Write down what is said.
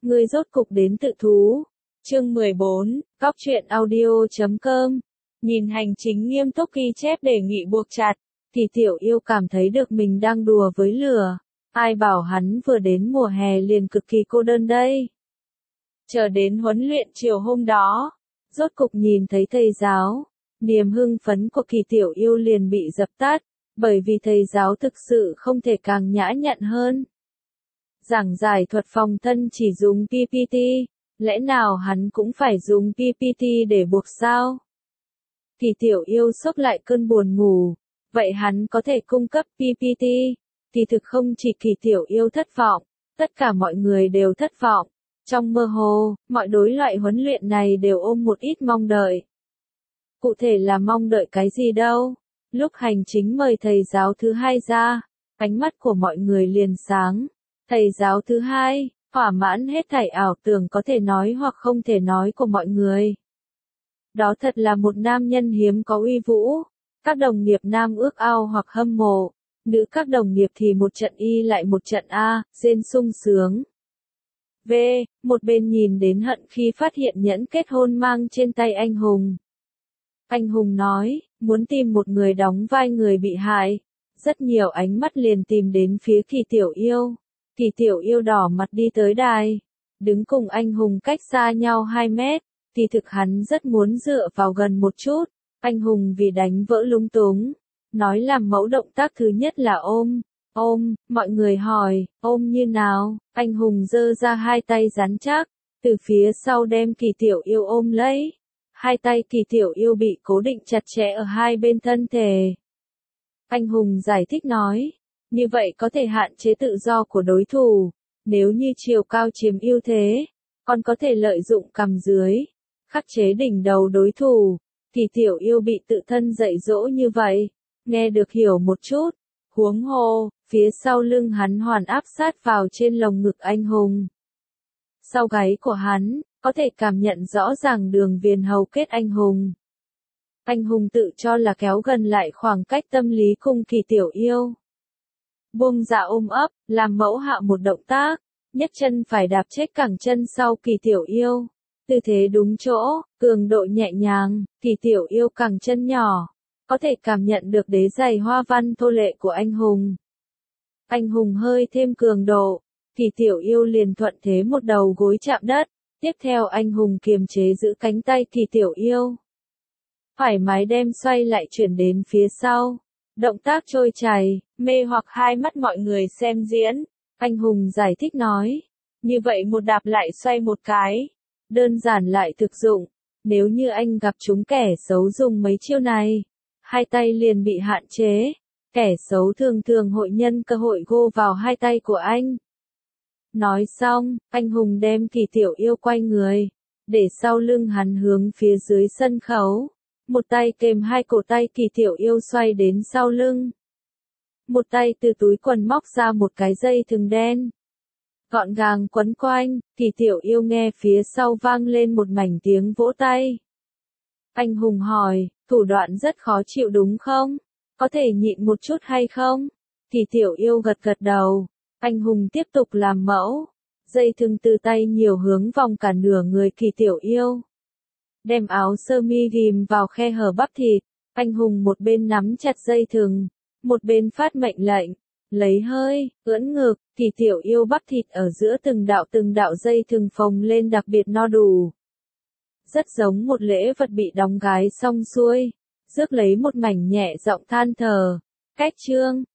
Ngươi rốt cục đến tự thú. Chương 14, Cóc truyện audio.com. Nhìn hành chính nghiêm túc ghi chép đề nghị buộc chặt, thì Tiểu Yêu cảm thấy được mình đang đùa với lửa. Ai bảo hắn vừa đến mùa hè liền cực kỳ cô đơn đây. Chờ đến huấn luyện chiều hôm đó, rốt cục nhìn thấy thầy giáo, niềm hưng phấn của Kỳ Tiểu Yêu liền bị dập tắt, bởi vì thầy giáo thực sự không thể càng nhã nhặn hơn. Giảng giải thuật phòng thân chỉ dùng PPT, lẽ nào hắn cũng phải dùng PPT để buộc sao? Kỳ Tiểu Yêu xốc lại cơn buồn ngủ, vậy hắn có thể cung cấp PPT, thì thực không chỉ Kỳ Tiểu Yêu thất vọng, tất cả mọi người đều thất vọng. Trong mơ hồ, mọi đối loại huấn luyện này đều ôm một ít mong đợi. Cụ thể là mong đợi cái gì đâu? Lúc hành chính mời thầy giáo thứ hai ra, ánh mắt của mọi người liền sáng. Thầy giáo thứ hai, thỏa mãn hết thảy ảo tưởng có thể nói hoặc không thể nói của mọi người. Đó thật là một nam nhân hiếm có uy vũ. Các đồng nghiệp nam ước ao hoặc hâm mộ, nữ các đồng nghiệp thì một trận y lại một trận a, rên sung sướng. V, một bên nhìn đến hận khi phát hiện nhẫn kết hôn mang trên tay anh Hùng. Anh Hùng nói, muốn tìm một người đóng vai người bị hại. Rất nhiều ánh mắt liền tìm đến phía Kỳ Tiểu Yêu. Kỳ Tiểu Yêu đỏ mặt đi tới đài, đứng cùng anh Hùng cách xa nhau 2 mét, thì thực hắn rất muốn dựa vào gần một chút. Anh Hùng vì đánh vỡ lung túng, nói làm mẫu động tác thứ nhất là ôm. Ôm, mọi người hỏi, ôm như nào? Anh Hùng giơ ra hai tay rắn chắc, từ phía sau đem Kỳ Tiểu Yêu ôm lấy. Hai tay Kỳ Tiểu Yêu bị cố định chặt chẽ ở hai bên thân thể. Anh Hùng giải thích nói, như vậy có thể hạn chế tự do của đối thủ, nếu như chiều cao chiếm ưu thế, còn có thể lợi dụng cằm dưới, khắc chế đỉnh đầu đối thủ. Kỳ Tiểu Yêu bị tự thân dạy dỗ như vậy, nghe được hiểu một chút, huống hồ, phía sau lưng hắn hoàn áp sát vào trên lồng ngực anh Hùng. Sau gáy của hắn, có thể cảm nhận rõ ràng đường viền hầu kết anh Hùng. Anh Hùng tự cho là kéo gần lại khoảng cách tâm lý cùng Kỳ Tiểu Yêu. Buông dạ ôm ấp, làm mẫu hạ một động tác, nhấc chân phải đạp chết cẳng chân sau Kỳ Tiểu Yêu. Tư thế đúng chỗ, cường độ nhẹ nhàng, Kỳ Tiểu Yêu cẳng chân nhỏ, có thể cảm nhận được đế giày hoa văn thô lệ của anh Hùng. Anh Hùng hơi thêm cường độ, Kỳ Tiểu Yêu liền thuận thế một đầu gối chạm đất, tiếp theo anh Hùng kiềm chế giữ cánh tay Kỳ Tiểu Yêu. Thoải mái đem xoay lại chuyển đến phía sau. Động tác trôi chảy, mê hoặc hai mắt mọi người xem diễn. Anh Hùng giải thích nói, như vậy một đạp lại xoay một cái. Đơn giản lại thực dụng, nếu như anh gặp chúng kẻ xấu dùng mấy chiêu này, hai tay liền bị hạn chế. Kẻ xấu thường thường hội nhân cơ hội gô vào hai tay của anh. Nói xong, anh Hùng đem Kỳ Tiểu Yêu quay người, để sau lưng hắn hướng phía dưới sân khấu. Một tay kềm hai cổ tay Kỳ Tiểu Yêu xoay đến sau lưng. Một tay từ túi quần móc ra một cái dây thừng đen. Gọn gàng quấn quanh, Kỳ Tiểu Yêu nghe phía sau vang lên một mảnh tiếng vỗ tay. Anh Hùng hỏi, thủ đoạn rất khó chịu đúng không? Có thể nhịn một chút hay không? Kỳ Tiểu Yêu gật gật đầu. Anh Hùng tiếp tục làm mẫu. Dây thừng từ tay nhiều hướng vòng cả nửa người Kỳ Tiểu Yêu. Đem áo sơ mi ghim vào khe hở bắp thịt. Anh Hùng một bên nắm chặt dây thừng, một bên phát mệnh lệnh. Lấy hơi, ưỡn ngực, Kỳ Tiểu Yêu bắp thịt ở giữa từng đạo dây thừng phồng lên đặc biệt no đủ. Rất giống một lễ vật bị đóng gái xong xuôi. Rước lấy một mảnh nhẹ giọng than thở. Cách trương,